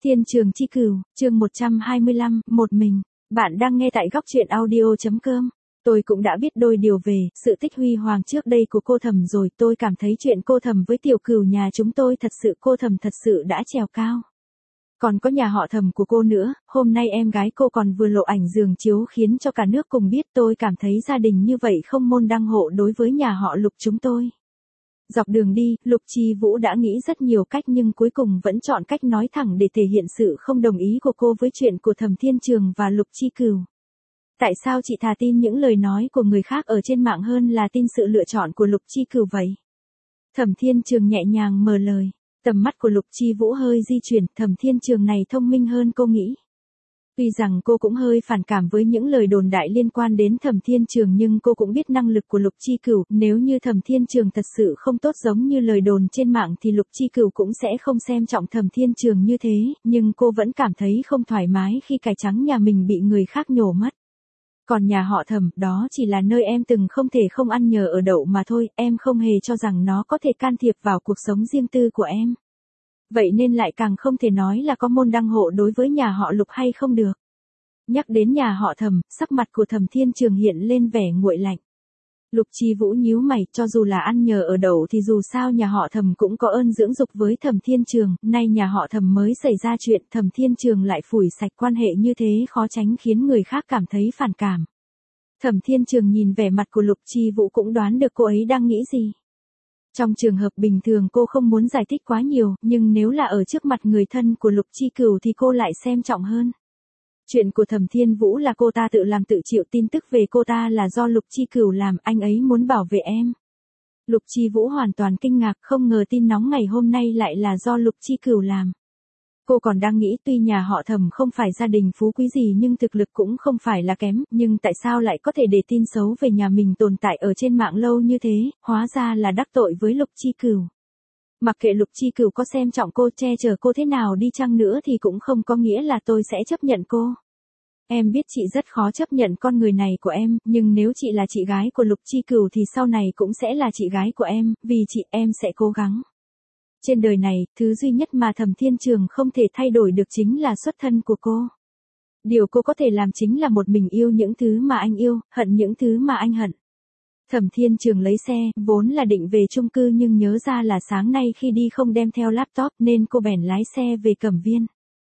Thiên Trường Chi Cửu, chương 125, một mình. Bạn đang nghe tại góc truyện audio.com. Tôi cũng đã biết đôi điều về sự tích huy hoàng trước đây của cô Thẩm rồi. Tôi cảm thấy chuyện cô Thẩm với tiểu Cửu nhà chúng tôi cô Thẩm thật sự đã trèo cao. Còn có nhà họ Thẩm của cô nữa, hôm nay em gái cô còn vừa lộ ảnh giường chiếu khiến cho cả nước cùng biết. Tôi cảm thấy gia đình như vậy không môn đăng hộ đối với nhà họ Lục chúng tôi. Dọc đường đi, Lục Chi Vũ đã nghĩ rất nhiều cách nhưng cuối cùng vẫn chọn cách nói thẳng để thể hiện sự không đồng ý của cô với chuyện của Thẩm Thiên Trường và Lục Chi Cửu. Tại sao chị thà tin những lời nói của người khác ở trên mạng hơn là tin sự lựa chọn của Lục Chi Cửu vậy? Thẩm Thiên Trường nhẹ nhàng mở lời. Tầm mắt của Lục Chi Vũ hơi di chuyển, Thẩm Thiên Trường này thông minh hơn cô nghĩ. Tuy rằng cô cũng hơi phản cảm với những lời đồn đại liên quan đến Thẩm Thiên Trường nhưng cô cũng biết năng lực của Lục Chi Cửu, nếu như Thẩm Thiên Trường thật sự không tốt giống như lời đồn trên mạng thì Lục Chi Cửu cũng sẽ không xem trọng Thẩm Thiên Trường như thế, nhưng cô vẫn cảm thấy không thoải mái khi cải trắng nhà mình bị người khác nhổ mất. Còn nhà họ Thẩm, đó chỉ là nơi em từng không thể không ăn nhờ ở đậu mà thôi, em không hề cho rằng nó có thể can thiệp vào cuộc sống riêng tư của em. Vậy nên lại càng không thể nói là có môn đăng hộ đối với nhà họ Lục hay không được. Nhắc đến nhà họ Thẩm, sắc mặt của Thẩm Thiên Trường hiện lên vẻ nguội lạnh. Lục Chi Vũ nhíu mày, cho dù là ăn nhờ ở đậu thì dù sao nhà họ Thẩm cũng có ơn dưỡng dục với Thẩm Thiên Trường, nay nhà họ Thẩm mới xảy ra chuyện, Thẩm Thiên Trường lại phủi sạch quan hệ như thế khó tránh khiến người khác cảm thấy phản cảm. Thẩm Thiên Trường nhìn vẻ mặt của Lục Chi Vũ cũng đoán được cô ấy đang nghĩ gì. Trong trường hợp bình thường cô không muốn giải thích quá nhiều, nhưng nếu là ở trước mặt người thân của Lục Chi Cửu thì cô lại xem trọng hơn. Chuyện của Thẩm Thiên Vũ là cô ta tự làm tự chịu, tin tức về cô ta là do Lục Chi Cửu làm, anh ấy muốn bảo vệ em. Lục Chi Vũ hoàn toàn kinh ngạc, không ngờ tin nóng ngày hôm nay lại là do Lục Chi Cửu làm. Cô còn đang nghĩ tuy nhà họ Thẩm không phải gia đình phú quý gì nhưng thực lực cũng không phải là kém, nhưng tại sao lại có thể để tin xấu về nhà mình tồn tại ở trên mạng lâu như thế, hóa ra là đắc tội với Lục Chi Cửu. Mặc kệ Lục Chi Cửu có xem trọng cô, che chở cô thế nào đi chăng nữa thì cũng không có nghĩa là tôi sẽ chấp nhận cô. Em biết chị rất khó chấp nhận con người này của em, nhưng nếu chị là chị gái của Lục Chi Cửu thì sau này cũng sẽ là chị gái của em, vì chị em sẽ cố gắng. Trên đời này, thứ duy nhất mà Thẩm Thiên Trường không thể thay đổi được chính là xuất thân của cô. Điều cô có thể làm chính là một mình yêu những thứ mà anh yêu, hận những thứ mà anh hận. Thẩm Thiên Trường lấy xe, vốn là định về chung cư nhưng nhớ ra là sáng nay khi đi không đem theo laptop nên cô bèn lái xe về Cẩm Viên.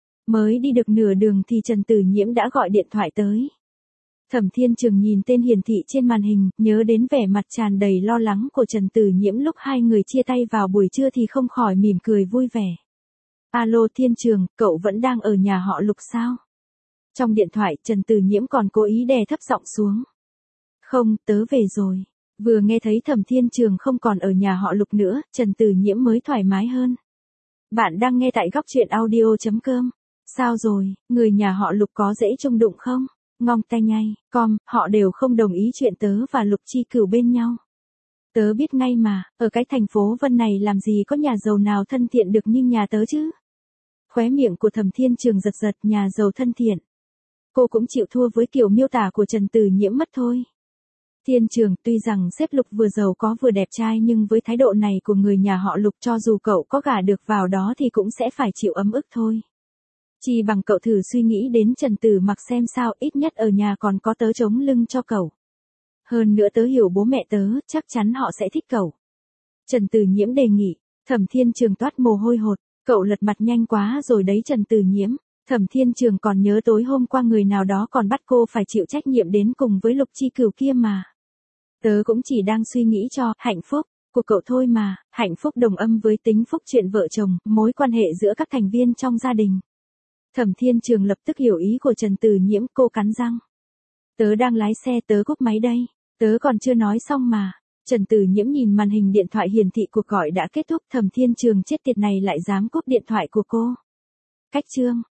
Mới đi được nửa đường thì Trần Tử Nhiễm đã gọi điện thoại tới. Thẩm Thiên Trường nhìn tên hiển thị trên màn hình, nhớ đến vẻ mặt tràn đầy lo lắng của Trần Tử Nhiễm lúc hai người chia tay vào buổi trưa thì không khỏi mỉm cười vui vẻ. Alo Thiên Trường, cậu vẫn đang ở nhà họ Lục sao? Trong điện thoại Trần Tử Nhiễm còn cố ý đè thấp giọng xuống. Không, tớ về rồi. Vừa nghe thấy Thẩm Thiên Trường không còn ở nhà họ Lục nữa, Trần Tử Nhiễm mới thoải mái hơn. Bạn đang nghe tại góc truyện audio.com. Sao rồi, người nhà họ Lục có dễ chung đụng không? Ngong tay nhây, họ đều không đồng ý chuyện tớ và Lục Chi Cửu bên nhau. Tớ biết ngay mà, ở cái thành phố Vân này làm gì có nhà giàu nào thân thiện được như nhà tớ chứ? Khóe miệng của Thẩm Thiên Trường giật giật, nhà giàu thân thiện. Cô cũng chịu thua với kiểu miêu tả của Trần Tử Nhiễm mất thôi. Thiên Trường, tuy rằng sếp Lục vừa giàu có vừa đẹp trai nhưng với thái độ này của người nhà họ Lục cho dù cậu có gả được vào đó thì cũng sẽ phải chịu ấm ức thôi. Chỉ bằng cậu thử suy nghĩ đến Trần Tử Mặc xem sao, ít nhất ở nhà còn có tớ chống lưng cho cậu. Hơn nữa tớ hiểu bố mẹ tớ, chắc chắn họ sẽ thích cậu. Trần Tử Nhiễm đề nghị. Thẩm Thiên Trường toát mồ hôi hột, cậu lật mặt nhanh quá rồi đấy Trần Tử Nhiễm. Thẩm Thiên Trường còn nhớ tối hôm qua người nào đó còn bắt cô phải chịu trách nhiệm đến cùng với Lục Chi Cửu kia mà. Tớ cũng chỉ đang suy nghĩ cho hạnh phúc của cậu thôi mà, hạnh phúc đồng âm với tính phúc chuyện vợ chồng, mối quan hệ giữa các thành viên trong gia đình. Thẩm Thiên Trường lập tức hiểu ý của Trần Tử Nhiễm, cô cắn răng. Tớ đang lái xe, tớ cúp máy đây, tớ còn chưa nói xong mà. Trần Tử Nhiễm nhìn màn hình điện thoại hiển thị cuộc gọi đã kết thúc, Thẩm Thiên Trường chết tiệt này lại dám cúp điện thoại của cô. Cách chương.